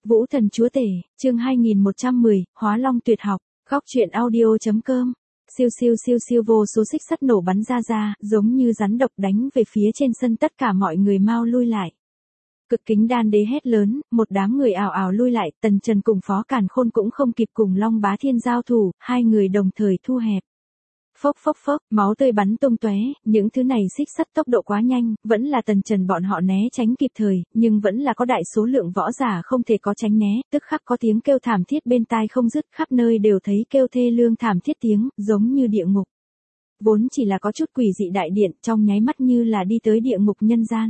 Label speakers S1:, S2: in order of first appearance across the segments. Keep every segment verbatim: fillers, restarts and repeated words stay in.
S1: Vũ Thần Chúa Tể, chương hai nghìn một trăm mười, Hóa Long Tuyệt Học, góc truyện audio.com. Siêu siêu siêu siêu vô số xích sắt nổ bắn ra ra, giống như rắn độc đánh về phía trên sân, tất cả mọi người mau lui lại. Cực Kính Đan Đế hét lớn, một đám người ào ào lui lại, Tần Trần cùng Phó Càn Khôn cũng không kịp cùng Long Bá Thiên giao thủ, hai người đồng thời thu hẹp. Phốc phốc phốc, máu tươi bắn tung tóe, những thứ này xích sắt tốc độ quá nhanh, vẫn là Tần Trần bọn họ né tránh kịp thời, nhưng vẫn là có đại số lượng võ giả không thể có tránh né, tức khắc có tiếng kêu thảm thiết bên tai không dứt, khắp nơi đều thấy kêu thê lương thảm thiết tiếng, giống như địa ngục. Vốn chỉ là có chút quỷ dị đại điện, trong nháy mắt như là đi tới địa ngục nhân gian.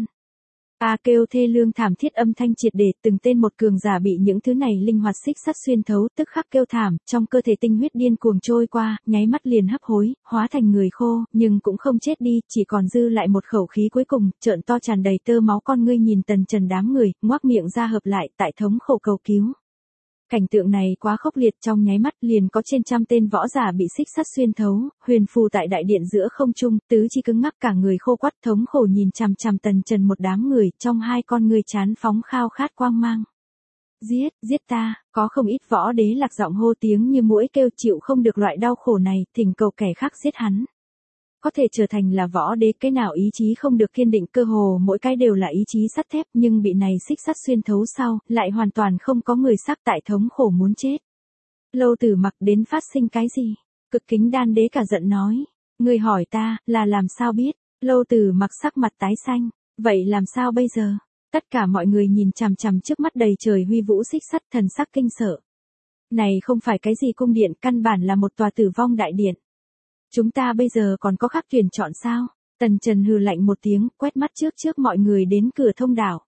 S1: A à, kêu thê lương thảm thiết âm thanh triệt để, từng tên một cường giả bị những thứ này linh hoạt xích sắt xuyên thấu, tức khắc kêu thảm, trong cơ thể tinh huyết điên cuồng trôi qua, nháy mắt liền hấp hối, hóa thành người khô, nhưng cũng không chết đi, chỉ còn dư lại một khẩu khí cuối cùng, trợn to tràn đầy tơ máu con ngươi nhìn Tần Trần đám người, ngoác miệng ra hợp lại, tại thống khổ cầu cứu. Cảnh tượng này quá khốc liệt, trong nháy mắt liền có trên trăm tên võ giả bị xích sắt xuyên thấu, huyền phù tại đại điện giữa không trung, tứ chi cứng ngắc, cả người khô quắt, thống khổ nhìn chằm chằm Tần Trần một đám người, trong hai con người chán phóng khao khát quang mang. Giết, giết ta, có không ít võ đế lạc giọng hô tiếng như muỗi kêu chịu không được loại đau khổ này, thỉnh cầu kẻ khác giết hắn. Có thể trở thành là võ đế, cái nào ý chí không được kiên định, cơ hồ mỗi cái đều là ý chí sắt thép, nhưng bị này xích sắt xuyên thấu sau, lại hoàn toàn không có người sắc, tại thống khổ muốn chết. Lâu Tử Mặc đến phát sinh cái gì? Cực Kính Đan Đế cả giận nói. Người hỏi ta, là làm sao biết? Lâu Tử Mặc sắc mặt tái xanh. Vậy làm sao bây giờ? Tất cả mọi người nhìn chằm chằm trước mắt đầy trời huy vũ xích sắt, thần sắc kinh sợ. Này không phải cái gì cung điện, căn bản là một tòa tử vong đại điện. Chúng ta bây giờ còn có khác tuyển chọn sao? Tần Trần hừ lạnh một tiếng, quét mắt trước trước mọi người đến cửa thông đạo.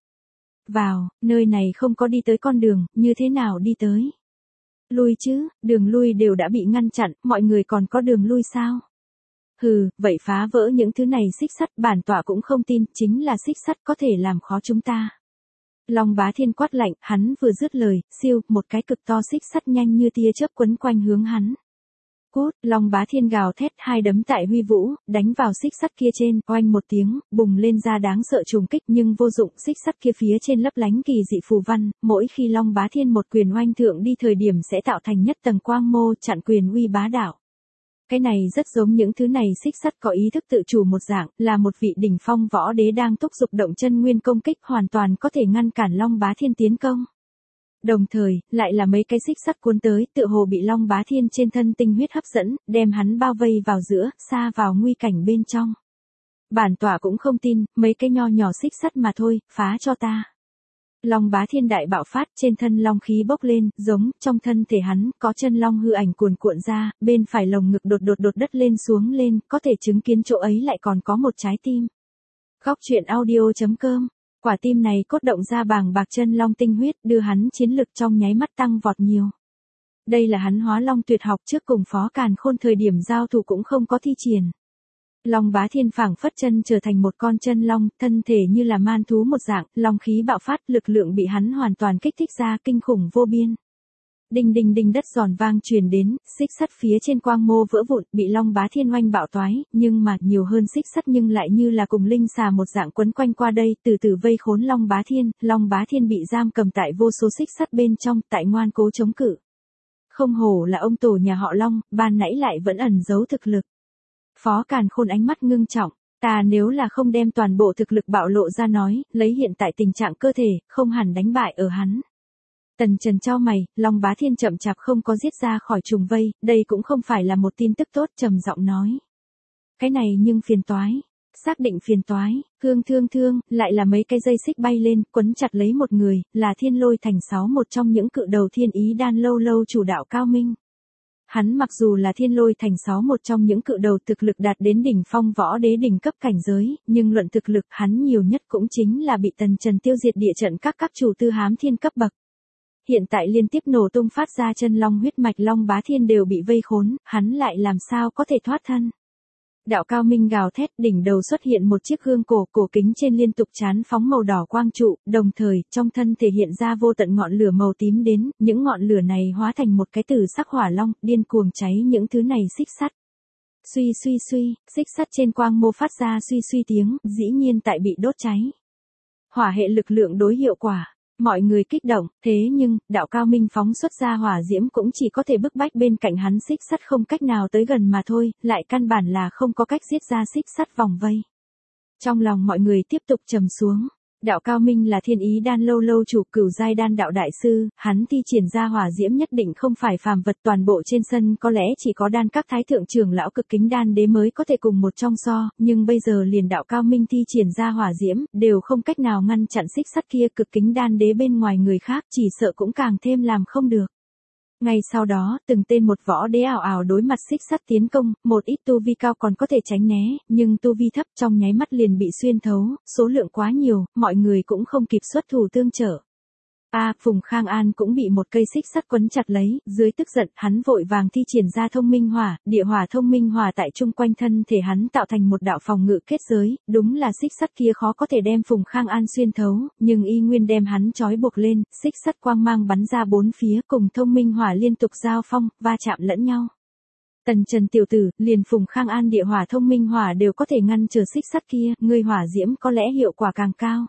S1: Vào, nơi này không có đi tới con đường, như thế nào đi tới? Lui chứ, đường lui đều đã bị ngăn chặn, mọi người còn có đường lui sao? Hừ, vậy phá vỡ những thứ này xích sắt, bản tọa cũng không tin, chính là xích sắt có thể làm khó chúng ta. Long Bá Thiên quát lạnh, hắn vừa dứt lời, siêu, một cái cực to xích sắt nhanh như tia chớp quấn quanh hướng hắn. Cút, Long Bá Thiên gào thét, hai đấm tại huy vũ, đánh vào xích sắt kia trên, oanh một tiếng, bùng lên ra đáng sợ trùng kích, nhưng vô dụng, xích sắt kia phía trên lấp lánh kỳ dị phù văn, mỗi khi Long Bá Thiên một quyền oanh thượng đi thời điểm sẽ tạo thành nhất tầng quang mô, chặn quyền uy bá đạo. Cái này rất giống những thứ này xích sắt có ý thức tự chủ một dạng, là một vị đỉnh phong võ đế đang thúc giục động chân nguyên công kích, hoàn toàn có thể ngăn cản Long Bá Thiên tiến công. Đồng thời, lại là mấy cái xích sắt cuốn tới, tựa hồ bị Long Bá Thiên trên thân tinh huyết hấp dẫn, đem hắn bao vây vào giữa, xa vào nguy cảnh bên trong. Bản tọa cũng không tin, mấy cái nho nhỏ xích sắt mà thôi, phá cho ta. Long Bá Thiên đại bạo phát, trên thân long khí bốc lên, giống, trong thân thể hắn, có chân long hư ảnh cuồn cuộn ra, bên phải lồng ngực đột đột đột đất lên xuống lên, có thể chứng kiến chỗ ấy lại còn có một trái tim. Góc truyện audio.com. Quả tim này cốt động ra bàng bạc chân long tinh huyết, đưa hắn chiến lực trong nháy mắt tăng vọt nhiều. Đây là hắn Hóa Long Tuyệt Học, trước cùng Phó Càn Khôn thời điểm giao thủ cũng không có thi triển. Long Bá Thiên phảng phất chân trở thành một con chân long, thân thể như là man thú một dạng, long khí bạo phát, lực lượng bị hắn hoàn toàn kích thích ra, kinh khủng vô biên. Đinh đinh đinh, đất giòn vang truyền đến, xích sắt phía trên quang mô vỡ vụn, bị Long Bá Thiên oanh bạo toái, nhưng mà nhiều hơn xích sắt nhưng lại như là cùng linh xà một dạng quấn quanh qua đây, từ từ vây khốn Long Bá Thiên, Long Bá Thiên bị giam cầm tại vô số xích sắt bên trong, tại ngoan cố chống cự. Không hổ là ông tổ nhà họ Long, ban nãy lại vẫn ẩn giấu thực lực. Phó Càn Khôn ánh mắt ngưng trọng, ta nếu là không đem toàn bộ thực lực bạo lộ ra nói, lấy hiện tại tình trạng cơ thể, không hẳn đánh bại ở hắn. Tần Trần chau mày, Long Bá Thiên chậm chạp không có giết ra khỏi trùng vây, đây cũng không phải là một tin tức tốt, trầm giọng nói. Cái này nhưng phiền toái, xác định phiền toái, thương thương thương, lại là mấy cái dây xích bay lên, quấn chặt lấy một người, là Thiên Lôi Thành sáu, một trong những cự đầu Thiên Ý Đan lâu lâu chủ đạo cao minh. Hắn mặc dù là Thiên Lôi Thành sáu, một trong những cự đầu thực lực đạt đến đỉnh phong võ đế đỉnh cấp cảnh giới, nhưng luận thực lực hắn nhiều nhất cũng chính là bị Tần Trần tiêu diệt địa trận các các chủ tư hám thiên cấp bậc. Hiện tại liên tiếp nổ tung phát ra chân long huyết mạch, Long Bá Thiên đều bị vây khốn, hắn lại làm sao có thể thoát thân. Đạo cao minh gào thét, đỉnh đầu xuất hiện một chiếc gương cổ, cổ kính trên liên tục chán phóng màu đỏ quang trụ, đồng thời, trong thân thể hiện ra vô tận ngọn lửa màu tím đến, những ngọn lửa này hóa thành một cái tử sắc hỏa long, điên cuồng cháy những thứ này xích sắt. Suy suy suy, xích sắt trên quang mô phát ra suy suy tiếng, dĩ nhiên tại bị đốt cháy. Hỏa hệ lực lượng đối hiệu quả. Mọi người kích động, thế nhưng, đạo cao minh phóng xuất ra hỏa diễm cũng chỉ có thể bức bách bên cạnh hắn xích sắt không cách nào tới gần mà thôi, lại căn bản là không có cách giết ra xích sắt vòng vây. Trong lòng mọi người tiếp tục trầm xuống. Đạo cao minh là thiên ý đan lâu lâu chủ cửu giai đan đạo đại sư, hắn thi triển ra hỏa diễm nhất định không phải phàm vật, toàn bộ trên sân có lẽ chỉ có đan các thái thượng trưởng lão cực kính đan đế mới có thể cùng một trong so, nhưng bây giờ liền đạo cao minh thi triển ra hỏa diễm, đều không cách nào ngăn chặn xích sắt kia cực kính đan đế bên ngoài người khác, chỉ sợ cũng càng thêm làm không được. Ngay sau đó, từng tên một võ đế ảo ảo đối mặt xích sắt tiến công, một ít tu vi cao còn có thể tránh né, nhưng tu vi thấp trong nháy mắt liền bị xuyên thấu, số lượng quá nhiều, mọi người cũng không kịp xuất thủ tương trợ. A, à, Phùng Khang An cũng bị một cây xích sắt quấn chặt lấy, dưới tức giận, hắn vội vàng thi triển ra thông minh hỏa, địa hỏa thông minh hỏa tại chung quanh thân thể hắn tạo thành một đạo phòng ngự kết giới, đúng là xích sắt kia khó có thể đem Phùng Khang An xuyên thấu, nhưng y nguyên đem hắn trói buộc lên, xích sắt quang mang bắn ra bốn phía, cùng thông minh hỏa liên tục giao phong, va chạm lẫn nhau. Tần Trần tiểu tử, liền Phùng Khang An địa hỏa thông minh hỏa đều có thể ngăn trở xích sắt kia, ngươi hỏa diễm có lẽ hiệu quả càng cao.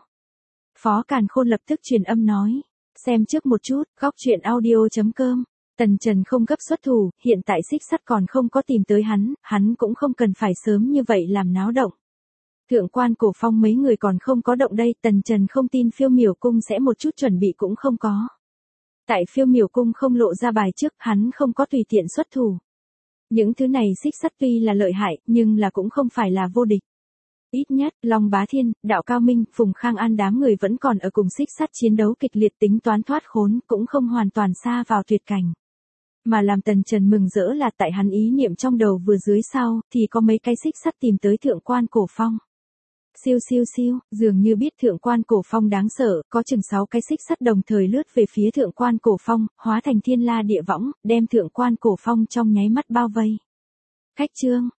S1: Phó Càn Khôn lập tức truyền âm nói. Xem trước một chút, góc truyện audio chấm com. Tần Trần không gấp xuất thủ, hiện tại xích sắt còn không có tìm tới hắn, hắn cũng không cần phải sớm như vậy làm náo động. Thượng quan Cổ Phong mấy người còn không có động đây, Tần Trần không tin Phiêu Miểu Cung sẽ một chút chuẩn bị cũng không có. Tại Phiêu Miểu Cung không lộ ra bài trước, hắn không có tùy tiện xuất thủ. Những thứ này xích sắt tuy là lợi hại, nhưng là cũng không phải là vô địch. Ít nhất, Long Bá Thiên, Đạo Cao Minh, Phùng Khang An đám người vẫn còn ở cùng xích sắt chiến đấu kịch liệt, tính toán thoát khốn, cũng không hoàn toàn xa vào tuyệt cảnh. Mà làm Tần Trần mừng rỡ là tại hắn ý niệm trong đầu vừa dưới sau, thì có mấy cái xích sắt tìm tới Thượng quan Cổ Phong. Siêu siêu siêu, dường như biết Thượng quan Cổ Phong đáng sợ, có chừng sáu cái xích sắt đồng thời lướt về phía Thượng quan Cổ Phong, hóa thành thiên la địa võng, đem Thượng quan Cổ Phong trong nháy mắt bao vây. Khách trương.